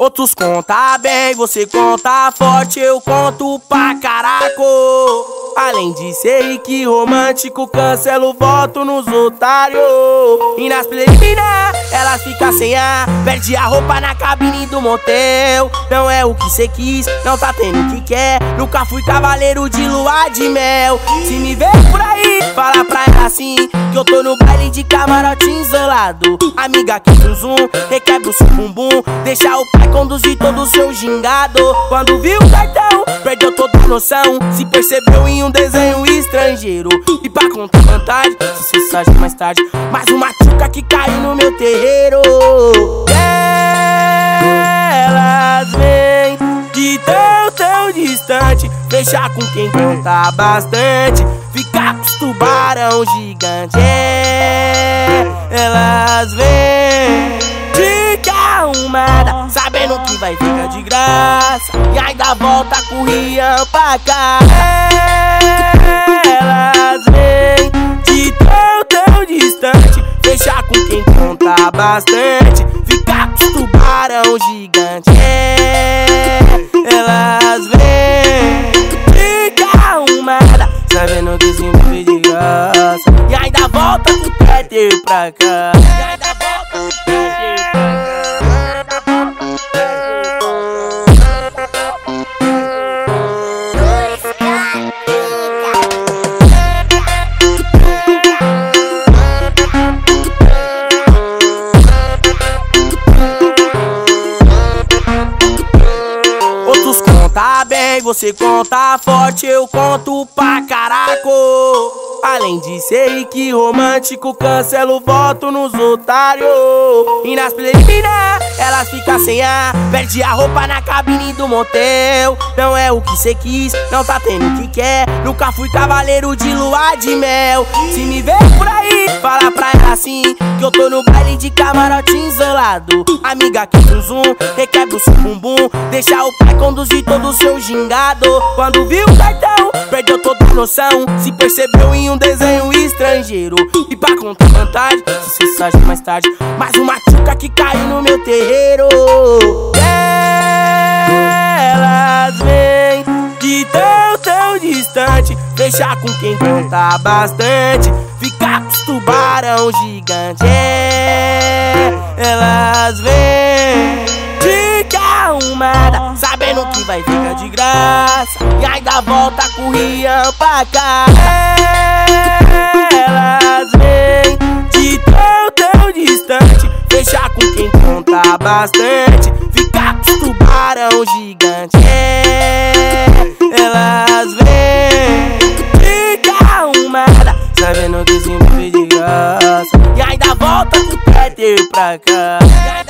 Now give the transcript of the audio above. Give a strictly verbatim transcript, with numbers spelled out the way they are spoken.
Outros conta bem, você conta forte, eu conto pra caraco. Além de ser rico romântico, cancelo o voto nos otários. E nas preliminar, elas ficam sem ar, perde a roupa na cabine do motel. Não é o que cê quis, não tá tendo o que quer. Nunca fui cavaleiro de lua de mel. Se me ver por aí, fala pra ela assim, que eu tô no baile de camarote isolado. Amiga que zum zum, requebra o seu bumbum, deixa o pai conduzir todo o seu gingado. Quando viu o cartão, perdeu toda a noção, se percebeu em um desenho estrangeiro. E pra contar vantagem, se cê sabe mais tarde, mais uma tchuca que caiu no meu terreiro. Elas vêm de tão, tão distante, fechar com quem conta bastante, ficar com os tubarão gigante. É, elas vêm de arrumada, sabendo que vai ficar de graça, e ainda volta com o Rian pra cá. Elas vêm de tão, tão distante, fechar com quem conta bastante, ficar com os tubarão gigante. É, elas vêm de arrumada, sabendo que se envolve de graça, e ainda volta com o Peter pra cá. E ainda volta com o Peter pra cá. Outros conta bem, você conta forte, eu conto pra caraco. Além de ser rico romântico, cancelo o voto nos otários. E nas preliminar, elas ficam sem ar, perde a roupa na cabine do motel. Não é o que cê quis, não tá tendo o que quer. Nunca fui cavaleiro de lua de mel. Se me ver por aí, fala pra ela assim, que eu tô no baile de camarote isolado. Amiga que zum zum, requebra o seu bumbum, deixa o pai conduzir todo o seu gingado. Quando viu o cartão, perdeu toda a noção, se percebeu em um desenho estrangeiro. E pra contar vantagem, se cê sabe mais tarde, mais uma tchuca que caiu no meu terreiro. Elas vêm de tão, tão distante, fechar com quem conta bastante, ficar com os tubarão gigante. É, elas vêm de arrumada, sabendo que vai ficar de graça, e ainda volta com o Rian pra cá. Elas vêm de tão, tão distante, fechar com quem conta bastante, ficar com os tubarão gigante. É, elas vêm de arrumada, sabendo que se envolve de graça, e ainda volta com o Peter pra cá.